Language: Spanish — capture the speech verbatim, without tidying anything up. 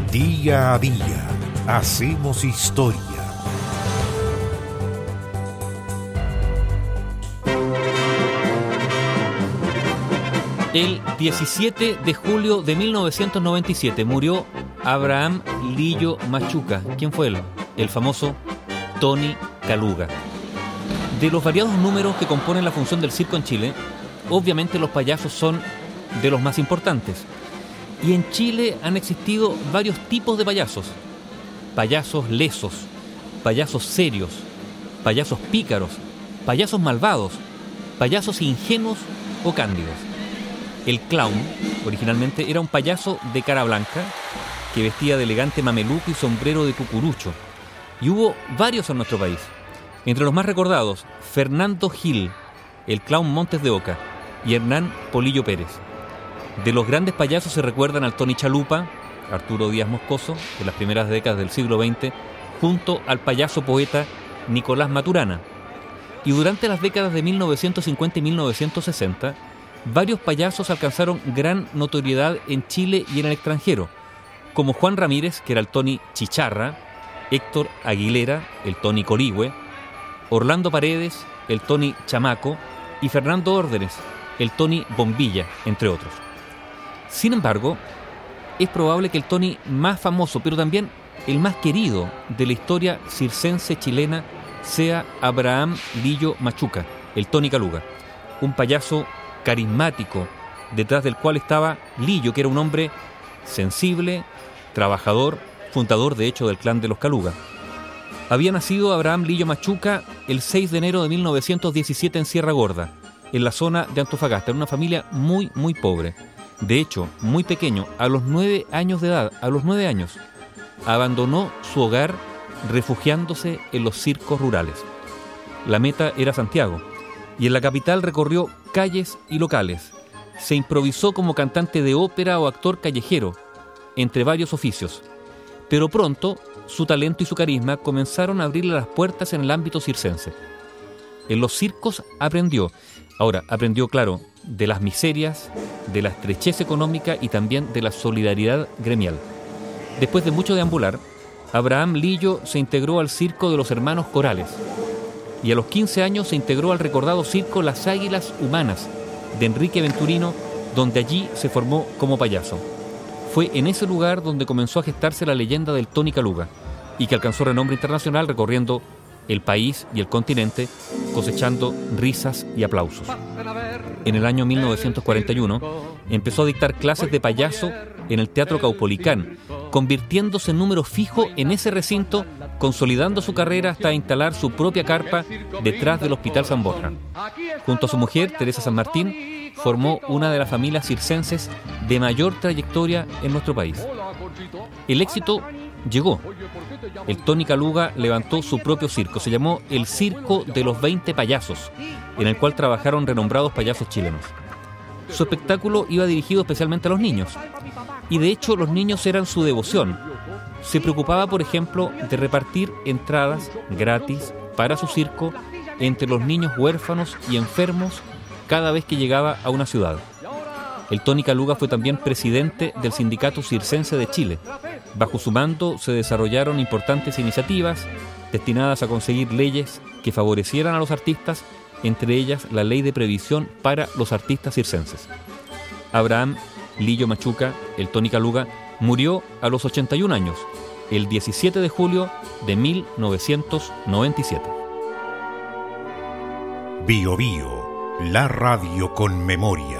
Día a día hacemos historia. El diecisiete de julio de mil novecientos noventa y siete murió Abraham Lillo Machuca. ¿Quién fue él? El famoso Tony Kaluga. De los variados números que componen la función del circo en Chile, obviamente los payasos son de los más importantes. Y en Chile han existido varios tipos de payasos. Payasos lesos, payasos serios, payasos pícaros, payasos malvados, payasos ingenuos o cándidos. El clown, originalmente, era un payaso de cara blanca que vestía de elegante mameluco y sombrero de cucurucho. Y hubo varios en nuestro país. Entre los más recordados, Fernando Gil, el clown Montes de Oca, y Hernán Polillo Pérez. De los grandes payasos se recuerdan al Tony Chalupa, Arturo Díaz Moscoso, en las primeras décadas del siglo veinte, junto al payaso poeta Nicolás Maturana. Y durante las décadas de mil novecientos cincuenta y mil novecientos sesenta, varios payasos alcanzaron gran notoriedad en Chile y en el extranjero, como Juan Ramírez, que era el Tony Chicharra, Héctor Aguilera, el Tony Corigüe, Orlando Paredes, el Tony Chamaco, y Fernando Órdenes, el Tony Bombilla, entre otros. Sin embargo, es probable que el Tony más famoso, pero también el más querido de la historia circense chilena, sea Abraham Lillo Machuca, el Tony Kaluga, un payaso carismático, detrás del cual estaba Lillo, que era un hombre sensible, trabajador, fundador de hecho del clan de los Kaluga. Había nacido Abraham Lillo Machuca el seis de enero de mil novecientos diecisiete en Sierra Gorda, en la zona de Antofagasta, en una familia muy, muy pobre. De hecho, muy pequeño, a los nueve años de edad, a los nueve años, abandonó su hogar refugiándose en los circos rurales. La meta era Santiago, y en la capital recorrió calles y locales. Se improvisó como cantante de ópera o actor callejero, entre varios oficios. Pero pronto, su talento y su carisma comenzaron a abrirle las puertas en el ámbito circense. En los circos aprendió, ahora aprendió, claro, de las miserias, de la estrechez económica y también de la solidaridad gremial. Después de mucho deambular, Abraham Lillo se integró al circo de los hermanos Corales y a los quince años se integró al recordado circo Las Águilas Humanas de Enrique Venturino, donde allí se formó como payaso. Fue en ese lugar donde comenzó a gestarse la leyenda del Tony Kaluga y que alcanzó renombre internacional recorriendo el país y el continente, cosechando risas y aplausos. En el año mil novecientos cuarenta y uno empezó a dictar clases de payaso en el Teatro Caupolicán, convirtiéndose en número fijo en ese recinto, consolidando su carrera hasta instalar su propia carpa detrás del Hospital San Borja. Junto a su mujer, Teresa San Martín, formó una de las familias circenses de mayor trayectoria en nuestro país. El éxito llegó. El Tony Kaluga levantó su propio circo, se llamó el Circo de los veinte Payasos, en el cual trabajaron renombrados payasos chilenos. Su espectáculo iba dirigido especialmente a los niños, y de hecho los niños eran su devoción. Se preocupaba, por ejemplo, de repartir entradas gratis para su circo entre los niños huérfanos y enfermos cada vez que llegaba a una ciudad. El Tony Kaluga fue también presidente del Sindicato Circense de Chile. Bajo su mando se desarrollaron importantes iniciativas destinadas a conseguir leyes que favorecieran a los artistas, entre ellas la Ley de Previsión para los Artistas Circenses. Abraham Lillo Machuca, el Tony Kaluga, murió a los ochenta y un años, el diecisiete de julio de mil novecientos noventa y siete. Bio Bio, la radio con memoria.